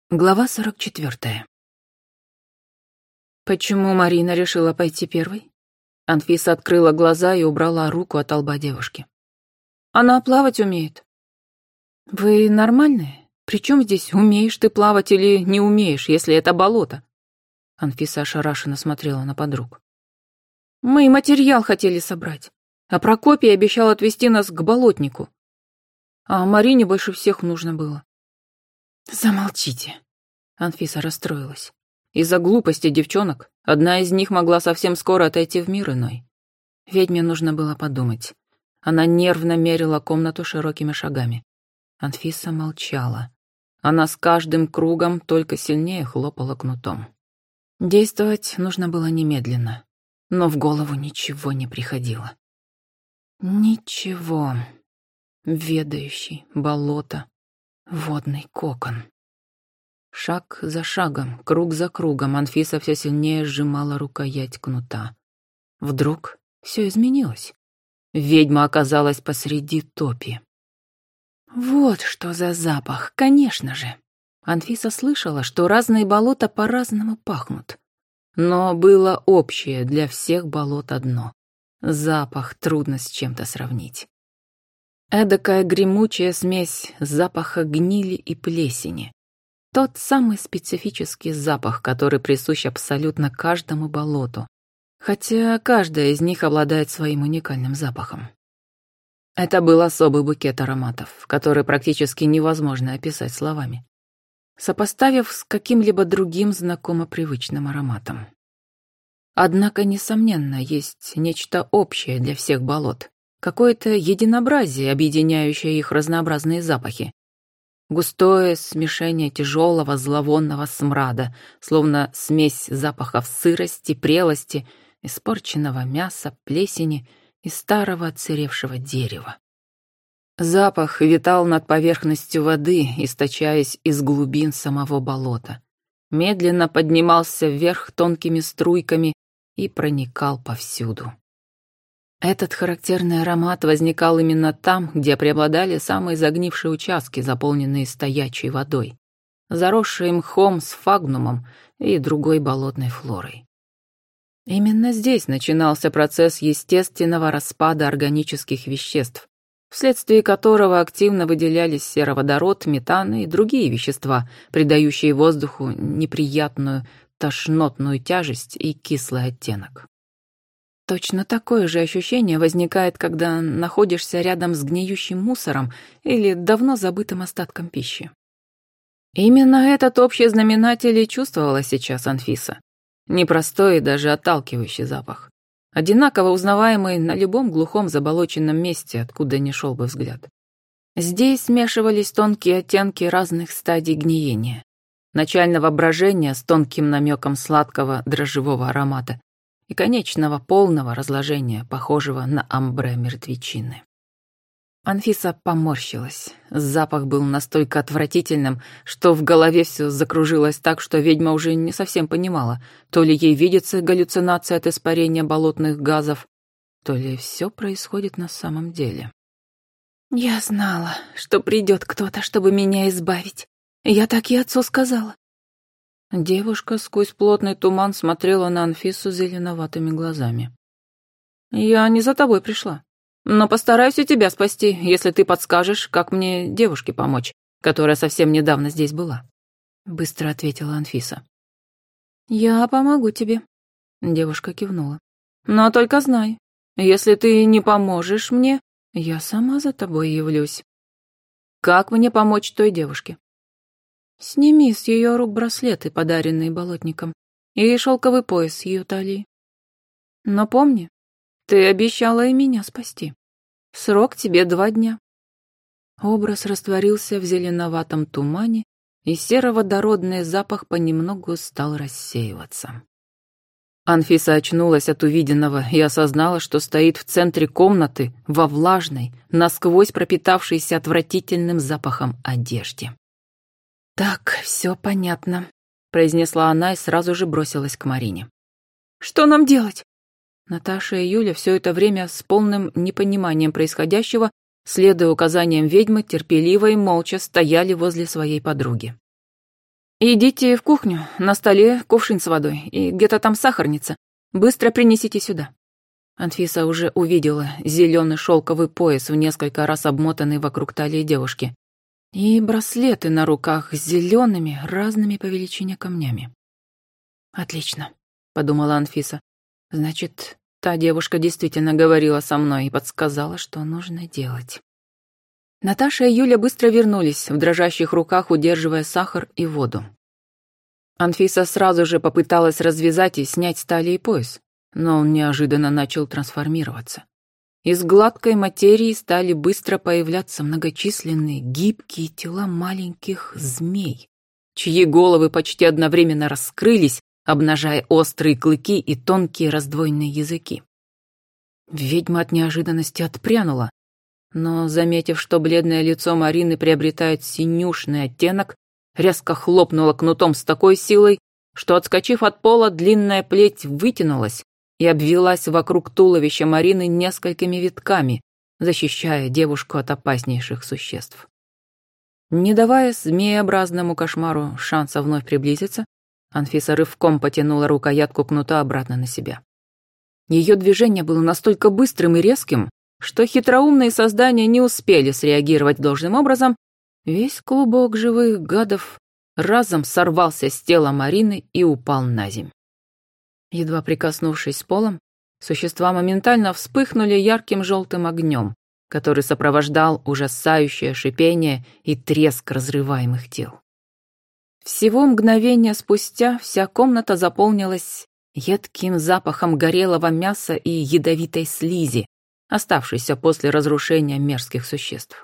Глава 44. Почему Марина решила пойти первой? Анфиса открыла глаза и убрала руку от лба девушки. Она плавать умеет. Вы нормальные? Причем здесь умеешь ты плавать или не умеешь, если это болото? Анфиса ошарашенно смотрела на подруг. Мы материал хотели собрать, а Прокопий обещал отвезти нас к болотнику. А Марине больше всех нужно было. Замолчите. Анфиса расстроилась. Из-за глупости девчонок одна из них могла совсем скоро отойти в мир иной. Ведьме нужно было подумать. Она нервно мерила комнату широкими шагами. Анфиса молчала. Она с каждым кругом только сильнее хлопала кнутом. Действовать нужно было немедленно, но в голову ничего не приходило. Ничего. Ведающий, болото, водный кокон. Шаг за шагом, круг за кругом Анфиса все сильнее сжимала рукоять кнута. Вдруг все изменилось. Ведьма оказалась посреди топи. Вот что за запах, конечно же. Анфиса слышала, что разные болота по-разному пахнут. Но было общее для всех болот одно. Запах трудно с чем-то сравнить. Эдакая гремучая смесь запаха гнили и плесени. Тот самый специфический запах, который присущ абсолютно каждому болоту. Хотя каждая из них обладает своим уникальным запахом. Это был особый букет ароматов, который практически невозможно описать словами, сопоставив с каким-либо другим знакомо привычным ароматом. Однако, несомненно, есть нечто общее для всех болот. Какое-то единообразие, объединяющее их разнообразные запахи. Густое смешение тяжелого зловонного смрада, словно смесь запахов сырости, прелости, испорченного мяса, плесени и старого отсыревшего дерева. Запах витал над поверхностью воды, источаясь из глубин самого болота. Медленно поднимался вверх тонкими струйками и проникал повсюду. Этот характерный аромат возникал именно там, где преобладали самые загнившие участки, заполненные стоячей водой, заросшие мхом, сфагнумом и другой болотной флорой. Именно здесь начинался процесс естественного распада органических веществ, вследствие которого активно выделялись сероводород, метан и другие вещества, придающие воздуху неприятную тошнотную тяжесть и кислый оттенок. Точно такое же ощущение возникает, когда находишься рядом с гниющим мусором или давно забытым остатком пищи. Именно этот общий знаменатель и чувствовала сейчас Анфиса. Непростой и даже отталкивающий запах. Одинаково узнаваемый на любом глухом заболоченном месте, откуда ни шел бы взгляд. Здесь смешивались тонкие оттенки разных стадий гниения. Начального брожения с тонким намеком сладкого дрожжевого аромата и конечного полного разложения, похожего на амбре мертвечины. Анфиса поморщилась. Запах был настолько отвратительным, что в голове все закружилось так, что ведьма уже не совсем понимала, то ли ей видится галлюцинация от испарения болотных газов, то ли все происходит на самом деле. «Я знала, что придет кто-то, чтобы меня избавить. Я так и отцу сказала». Девушка сквозь плотный туман смотрела на Анфису зеленоватыми глазами. «Я не за тобой пришла, но постараюсь и тебя спасти, если ты подскажешь, как мне девушке помочь, которая совсем недавно здесь была», — быстро ответила Анфиса. «Я помогу тебе», — девушка кивнула. «Но только знай, если ты не поможешь мне, я сама за тобой явлюсь». «Как мне помочь той девушке?» «Сними с ее рук браслеты, подаренные болотником, и шелковый пояс с ее талии. Но помни, ты обещала и меня спасти. Срок тебе 2 дня». Образ растворился в зеленоватом тумане, и сероводородный запах понемногу стал рассеиваться. Анфиса очнулась от увиденного и осознала, что стоит в центре комнаты, во влажной, насквозь пропитавшейся отвратительным запахом одежде. «Так, все понятно», — произнесла она и сразу же бросилась к Марине. «Что нам делать?» Наташа и Юля все это время с полным непониманием происходящего, следуя указаниям ведьмы, терпеливо и молча стояли возле своей подруги. «Идите в кухню, на столе кувшин с водой, и где-то там сахарница. Быстро принесите сюда». Анфиса уже увидела зеленый шелковый пояс, в несколько раз обмотанный вокруг талии девушки, и браслеты на руках с зелеными, разными по величине камнями. «Отлично», — подумала Анфиса. «Значит, та девушка действительно говорила со мной и подсказала, что нужно делать». Наташа и Юля быстро вернулись, в дрожащих руках удерживая сахар и воду. Анфиса сразу же попыталась развязать и снять с талии пояс, но он неожиданно начал трансформироваться. Из гладкой материи стали быстро появляться многочисленные гибкие тела маленьких змей, чьи головы почти одновременно раскрылись, обнажая острые клыки и тонкие раздвоенные языки. Ведьма от неожиданности отпрянула, но, заметив, что бледное лицо Марины приобретает синюшный оттенок, резко хлопнула кнутом с такой силой, что, отскочив от пола, длинная плеть вытянулась и обвилась вокруг туловища Марины несколькими витками, защищая девушку от опаснейших существ. Не давая змееобразному кошмару шанса вновь приблизиться, Анфиса рывком потянула рукоятку кнута обратно на себя. Ее движение было настолько быстрым и резким, что хитроумные создания не успели среагировать должным образом. Весь клубок живых гадов разом сорвался с тела Марины и упал на земь. Едва прикоснувшись с полом, существа моментально вспыхнули ярким желтым огнем, который сопровождал ужасающее шипение и треск разрываемых тел. Всего мгновение спустя вся комната заполнилась едким запахом горелого мяса и ядовитой слизи, оставшейся после разрушения мерзких существ.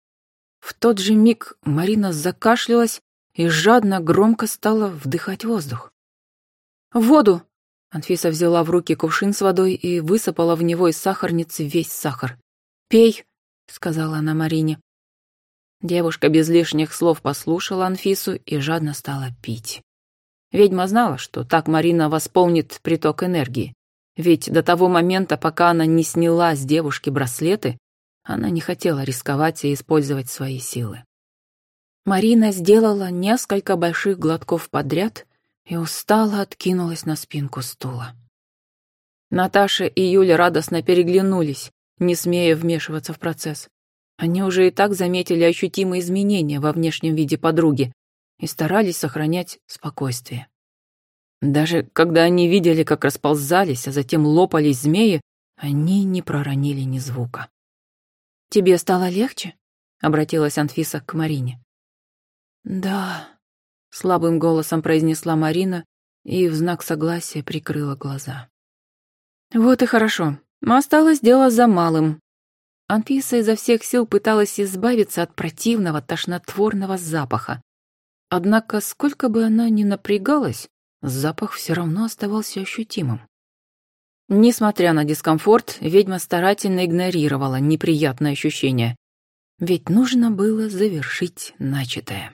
В тот же миг Марина закашлялась и жадно, громко стала вдыхать воздух. «Воду!» Анфиса взяла в руки кувшин с водой и высыпала в него из сахарницы весь сахар. «Пей», — сказала она Марине. Девушка без лишних слов послушала Анфису и жадно стала пить. Ведьма знала, что так Марина восполнит приток энергии, ведь до того момента, пока она не сняла с девушки браслеты, она не хотела рисковать и использовать свои силы. Марина сделала несколько больших глотков подряд и устало откинулась на спинку стула. Наташа и Юля радостно переглянулись, не смея вмешиваться в процесс. Они уже и так заметили ощутимые изменения во внешнем виде подруги и старались сохранять спокойствие. Даже когда они видели, как расползались, а затем лопались змеи, они не проронили ни звука. «Тебе стало легче?» — обратилась Анфиса к Марине. «Да», — слабым голосом произнесла Марина и в знак согласия прикрыла глаза. «Вот и хорошо. Осталось дело за малым». Анфиса изо всех сил пыталась избавиться от противного тошнотворного запаха. Однако, сколько бы она ни напрягалась, запах все равно оставался ощутимым. Несмотря на дискомфорт, ведьма старательно игнорировала неприятное ощущение, ведь нужно было завершить начатое.